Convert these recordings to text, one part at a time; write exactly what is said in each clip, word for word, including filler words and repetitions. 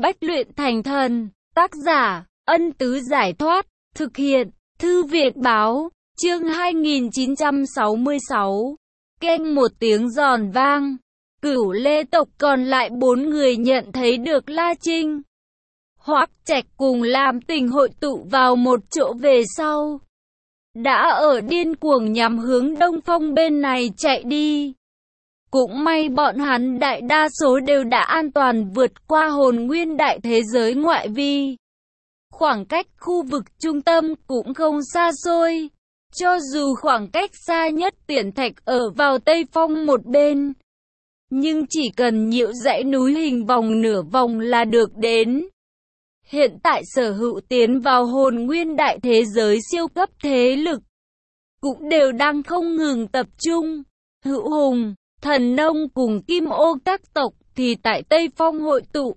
Bách luyện thành thần, tác giả, Ân Tứ Giải Thoát, thực hiện, Thư Viện Báo, chương hai nghìn chín trăm sáu mươi sáu. Keng một tiếng giòn vang, Cửu Lê tộc còn lại bốn người nhận thấy được La Trinh, Hoắc Trạch cùng Lam Tình hội tụ vào một chỗ về sau. Đã ở điên cuồng nhắm hướng Đông Phong bên này chạy đi. Cũng may bọn hắn đại đa số đều đã an toàn vượt qua hồn nguyên đại thế giới ngoại vi. Khoảng cách khu vực trung tâm cũng không xa xôi. Cho dù khoảng cách xa nhất Tiễn Thạch ở vào Tây Phong một bên, nhưng chỉ cần nhiễu dãy núi hình vòng nửa vòng là được đến. Hiện tại sở hữu tiến vào hồn nguyên đại thế giới siêu cấp thế lực cũng đều đang không ngừng tập trung. Hữu Hùng, Thần Nông cùng Kim Ô các tộc thì tại Tây Phong hội tụ.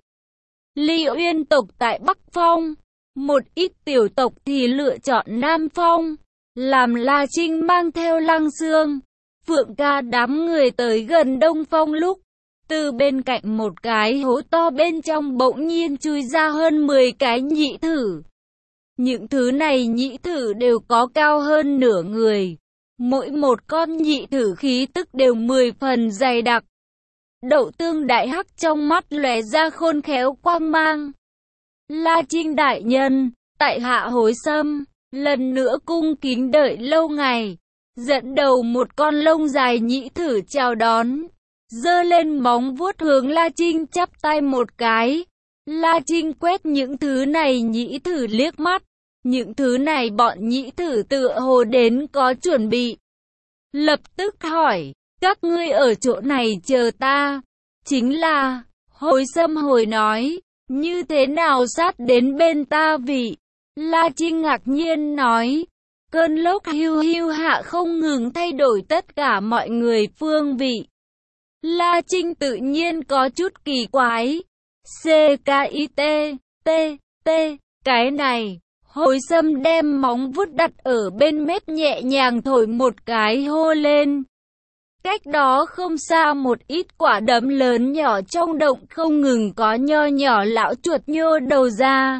Ly Uyên tộc tại Bắc Phong. Một ít tiểu tộc thì lựa chọn Nam Phong. Làm La Trinh mang theo Lăng Xương, Phượng Ca đám người tới gần Đông Phong lúc, từ bên cạnh một cái hố to bên trong bỗng nhiên chui ra hơn mười cái nhị thử. Những thứ này nhị thử đều có cao hơn nửa người. Mỗi một con nhị thử khí tức đều mười phần dày đặc. Đậu tương đại hắc trong mắt lóe ra khôn khéo quang mang. La Trinh đại nhân, tại hạ hối xâm, lần nữa cung kính đợi lâu ngày. Dẫn đầu một con lông dài nhị thử chào đón, giơ lên móng vuốt hướng La Trinh chắp tay một cái. La Trinh quét những thứ này nhị thử liếc mắt. Những thứ này bọn nhị thử tựa hồ đến có chuẩn bị. Lập tức hỏi, các ngươi ở chỗ này chờ ta. Chính là, Hối Xâm hồi nói, như thế nào sát đến bên ta vị. La Trinh ngạc nhiên nói, cơn lốc hiu hiu hạ không ngừng thay đổi tất cả mọi người phương vị. La Trinh tự nhiên có chút kỳ quái. C K I T, T, T, cái này. Hối Xâm đem móng vuốt đặt ở bên mép nhẹ nhàng thổi một cái hô lên. Cách đó không xa một ít quả đấm lớn nhỏ trong động không ngừng có nho nhỏ lão chuột nhô đầu ra.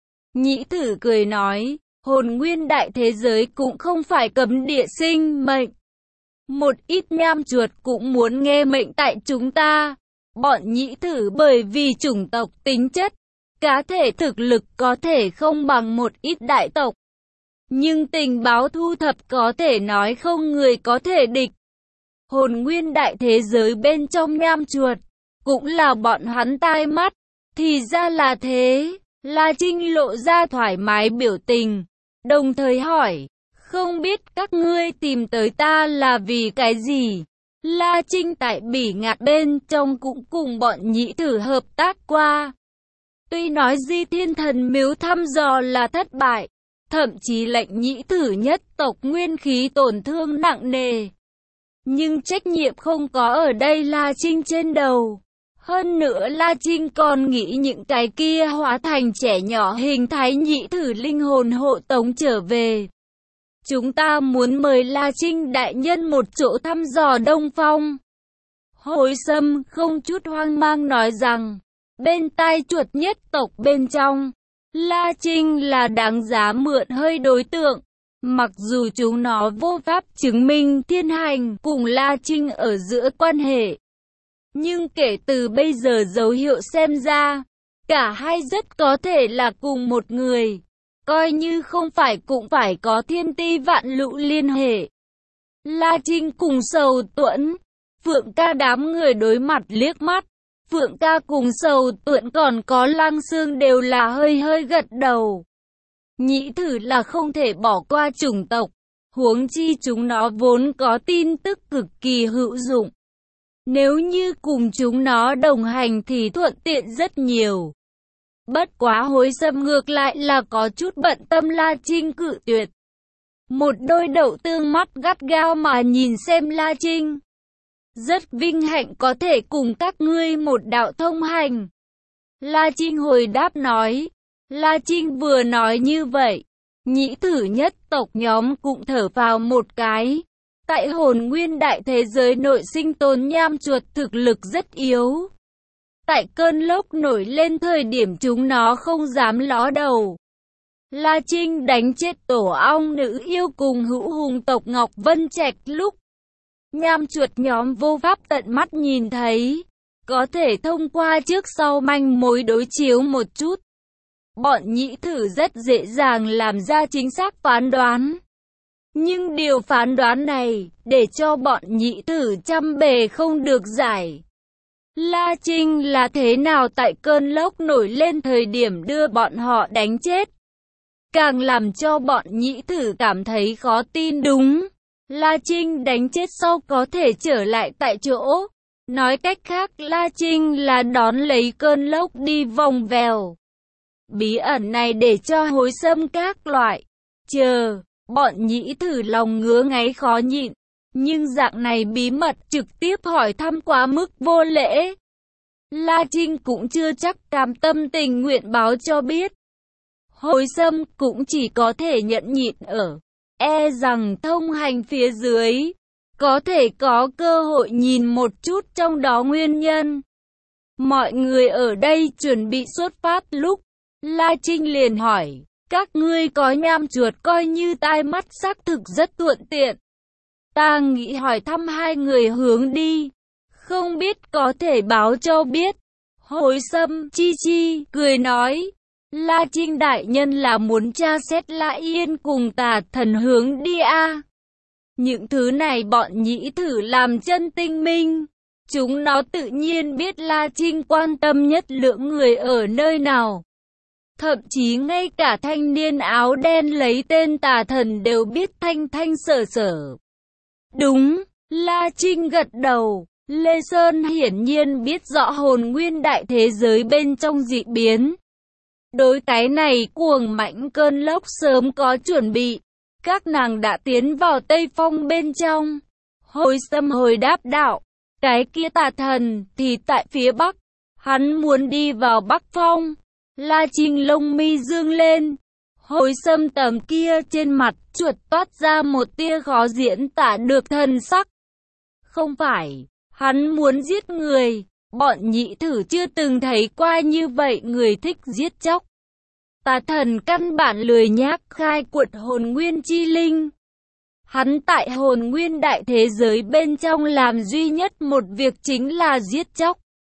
Nhĩ thử cười nói, hồn nguyên đại thế giới cũng không phải cấm địa sinh mệnh. Một ít nham chuột cũng muốn nghe mệnh tại chúng ta. Bọn nhĩ thử bởi vì chủng tộc tính chất, cá thể thực lực có thể không bằng một ít đại tộc. Nhưng tình báo thu thập có thể nói không người có thể địch. Hồn nguyên đại thế giới bên trong nham chuột, cũng là bọn hắn tai mắt. Thì ra là thế. La Trinh lộ ra thoải mái biểu tình, đồng thời hỏi, không biết các ngươi tìm tới ta là vì cái gì? La Trinh tại Bỉ Ngạn bên trong cũng cùng bọn nhĩ thử hợp tác qua. Tuy nói Di Thiên Thần Miếu thăm dò là thất bại, thậm chí lệnh nhĩ thử nhất tộc nguyên khí tổn thương nặng nề. Nhưng trách nhiệm không có ở đây La Trinh trên đầu. Hơn nữa La Trinh còn nghĩ những cái kia hóa thành trẻ nhỏ hình thái nhị thử linh hồn hộ tống trở về. Chúng ta muốn mời La Trinh đại nhân một chỗ thăm dò Đông Phong. Hối Xâm không chút hoang mang nói rằng, bên tai chuột nhất tộc bên trong, La Trinh là đáng giá mượn hơi đối tượng. Mặc dù chúng nó vô pháp chứng minh thiên hành cùng La Trinh ở giữa quan hệ. Nhưng kể từ bây giờ dấu hiệu xem ra, cả hai rất có thể là cùng một người. Coi như không phải cũng phải có thiên ti vạn lũ liên hệ. La Trinh cùng Sầu Tuẫn, Phượng Ca đám người đối mặt liếc mắt. Phượng Ca cùng Sầu Tuẫn còn có Lăng Xương đều là hơi hơi gật đầu. Nhĩ thử là không thể bỏ qua chủng tộc. Huống chi chúng nó vốn có tin tức cực kỳ hữu dụng. Nếu như cùng chúng nó đồng hành thì thuận tiện rất nhiều. Bất quá Hối Xâm ngược lại là có chút bận tâm La Trinh cự tuyệt. Một đôi đậu tương mắt gắt gao mà nhìn xem La Trinh. Rất vinh hạnh có thể cùng các ngươi một đạo thông hành. La Trinh hồi đáp nói. La Trinh vừa nói như vậy, nhĩ thử nhất tộc nhóm cũng thở vào một cái. Tại hồn nguyên đại thế giới nội sinh tồn nham chuột thực lực rất yếu. tại cơn lốc nổi lên thời điểm chúng nó không dám ló đầu. La Trinh đánh chết tổ ong nữ yêu cùng hữu hùng tộc Ngọc Vân Trạch lúc nham chuột nhóm vô pháp tận mắt nhìn thấy, có thể thông qua trước sau manh mối đối chiếu một chút. Bọn nhĩ thử rất dễ dàng làm ra chính xác phán đoán. Nhưng điều phán đoán này, để cho bọn nhĩ thử trăm bề không được giải. La Trinh là thế nào tại cơn lốc nổi lên thời điểm đưa bọn họ đánh chết? Càng làm cho bọn nhĩ thử cảm thấy khó tin. Đúng, La Trinh đánh chết sau có thể trở lại tại chỗ. Nói cách khác, La Trinh là đón lấy cơn lốc đi vòng vèo. Bí ẩn này để cho Hối Sâm các loại. Chờ, bọn nhĩ thử lòng ngứa ngáy khó nhịn. Nhưng dạng này bí mật trực tiếp hỏi thăm quá mức vô lễ. La Trinh cũng chưa chắc cam tâm tình nguyện báo cho biết. Hối Sâm cũng chỉ có thể nhẫn nhịn ở. E rằng thông hành phía dưới, có thể có cơ hội nhìn một chút trong đó nguyên nhân. Mọi người ở đây chuẩn bị xuất phát lúc, La Trinh liền hỏi, các ngươi có nham chuột coi như tai mắt xác thực rất thuận tiện. Ta nghĩ hỏi thăm hai người hướng đi, không biết có thể báo cho biết. Hối Sâm chi chi cười nói, La Trinh đại nhân là muốn tra xét La Yên cùng Tà Thần hướng đi a. À? Những thứ này bọn nhĩ thử làm chân tinh minh. Chúng nó tự nhiên biết La Trinh quan tâm nhất lượng người ở nơi nào. Thậm chí ngay cả thanh niên áo đen lấy tên Tà Thần đều biết thanh thanh sở sở. Đúng, La Trinh gật đầu. Lê Sơn hiển nhiên biết rõ hồn nguyên đại thế giới bên trong dị biến. Đối cái này cuồng mãnh cơn lốc sớm có chuẩn bị. Các nàng đã tiến vào Tây Phong bên trong. Hối Sâm hồi đáp đạo. Cái kia Tà Thần thì tại phía Bắc. Hắn muốn đi vào Bắc Phong. La Trinh lông mi dương lên. Hối Sâm tầm kia trên mặt chuột toát ra một tia khó diễn tả được thần sắc. Không phải, hắn muốn giết người. Bọn nhị thử chưa từng thấy qua như vậy người thích giết chóc. Tà Thần căn bản lười nhác khai quật hồn nguyên chi linh. Hắn tại hồn nguyên đại thế giới bên trong làm duy nhất một việc chính là giết chóc.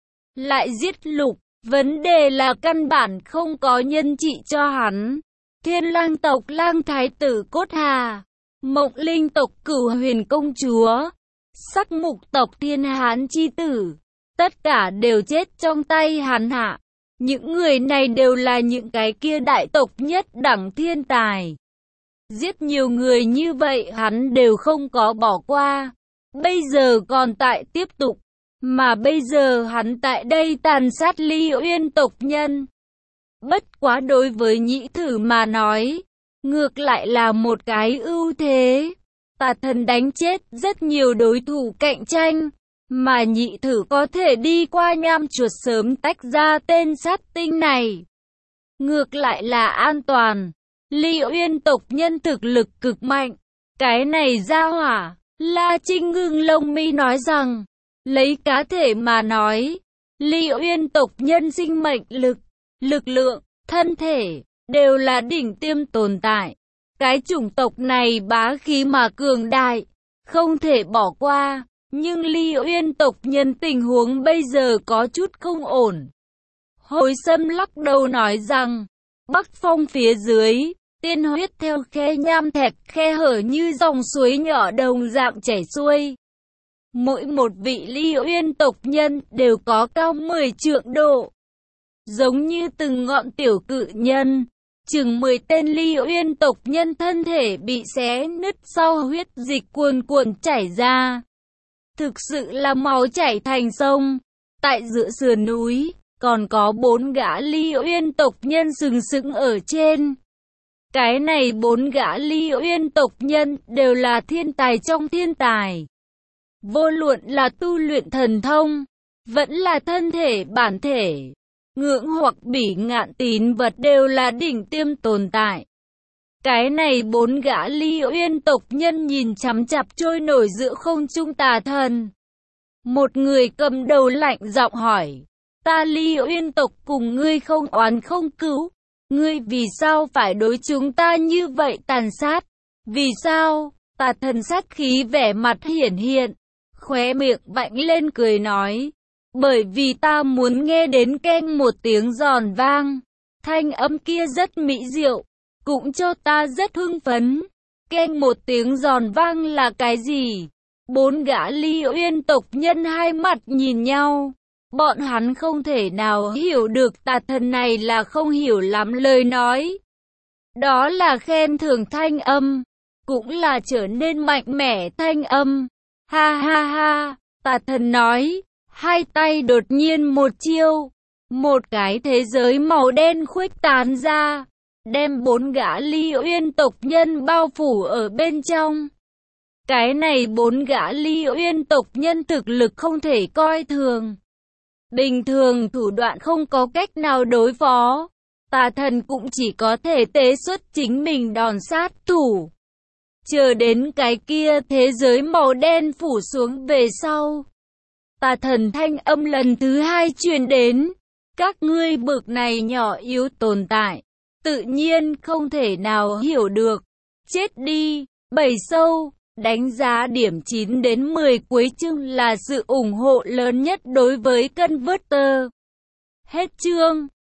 Lại giết lục, vấn đề là căn bản không có nhân trị cho hắn. Thiên lang tộc Lang Thái tử Cốt Hà, Mộng Linh tộc Cửu Huyền công chúa, Sắc Mục tộc Thiên Hán chi tử, tất cả đều chết trong tay hắn hạ. Những người này đều là những cái kia đại tộc nhất đẳng thiên tài. Giết nhiều người như vậy hắn đều không có bỏ qua. Bây giờ còn tại tiếp tục. Mà bây giờ hắn tại đây tàn sát Ly Uyên tộc nhân. Bất quá đối với nhĩ thử mà nói, ngược lại là một cái ưu thế. Tà Thần đánh chết rất nhiều đối thủ cạnh tranh. Mà nhị thử có thể đi qua nham chuột sớm tách ra tên sát tinh này. Ngược lại là an toàn. Ly Uyên tộc nhân thực lực cực mạnh. Cái này ra hỏa. La Trinh ngưng lông mi nói rằng. Lấy cá thể mà nói. Ly Uyên tộc nhân sinh mệnh lực, lực lượng, thân thể. Đều là đỉnh tiêm tồn tại. Cái chủng tộc này bá khí mà cường đại. Không thể bỏ qua. Nhưng Ly Uyên tộc nhân tình huống bây giờ có chút không ổn. Hối Sâm lắc đầu nói rằng, Bắc Phong phía dưới, tiên huyết theo khe nham thạch khe hở như dòng suối nhỏ đồng dạng chảy xuôi. Mỗi một vị Ly Uyên tộc nhân đều có cao mười trượng độ. Giống như từng ngọn tiểu cự nhân, chừng mười tên Ly Uyên tộc nhân thân thể bị xé nứt sau huyết dịch cuồn cuộn chảy ra. Thực sự là máu chảy thành sông. Tại giữa sườn núi, còn có bốn gã Ly Uyên tộc nhân sừng sững ở trên. Cái này bốn gã Ly Uyên tộc nhân đều là thiên tài trong thiên tài. Vô luận là tu luyện thần thông, vẫn là thân thể bản thể, ngưỡng hoặc bỉ ngạn tín vật đều là đỉnh tiêm tồn tại. Cái này bốn gã Ly Uyên tộc nhân nhìn chằm chằm trôi nổi giữa không trung Tà Thần. Một người cầm đầu lạnh giọng hỏi, Ta Ly Uyên tộc cùng ngươi không oán không cửu. Ngươi vì sao phải đối chúng ta như vậy tàn sát? Vì sao? Tà thần sát khí vẻ mặt hiển hiện, khóe miệng vạnh lên cười nói. Bởi vì ta muốn nghe đến keng một tiếng giòn vang. Thanh âm kia rất mỹ diệu, cũng cho ta rất hưng phấn. Keng một tiếng giòn vang là cái gì? Bốn gã Ly Uyên tộc nhân hai mặt nhìn nhau. Bọn hắn không thể nào hiểu được tà thần này là không hiểu lắm lời nói. Đó là khen thưởng thanh âm, cũng là trở nên mạnh mẽ thanh âm. Ha ha ha, tà thần nói, hai tay đột nhiên một chiêu. Một cái thế giới màu đen khuếch tán ra, đem bốn gã Ly Uyên tộc nhân bao phủ ở bên trong. Cái này bốn gã Ly Uyên tộc nhân thực lực không thể coi thường. Bình thường thủ đoạn không có cách nào đối phó. Tà thần cũng chỉ có thể tế xuất chính mình đòn sát thủ. Chờ đến cái kia thế giới màu đen phủ xuống về sau. Tà thần thanh âm lần thứ hai truyền đến. Các ngươi bực này nhỏ yếu tồn tại, tự nhiên không thể nào hiểu được. Chết đi, bảy sâu. Đánh giá điểm chín đến mười cuối chương là sự ủng hộ lớn nhất đối với Converter. Hết chương.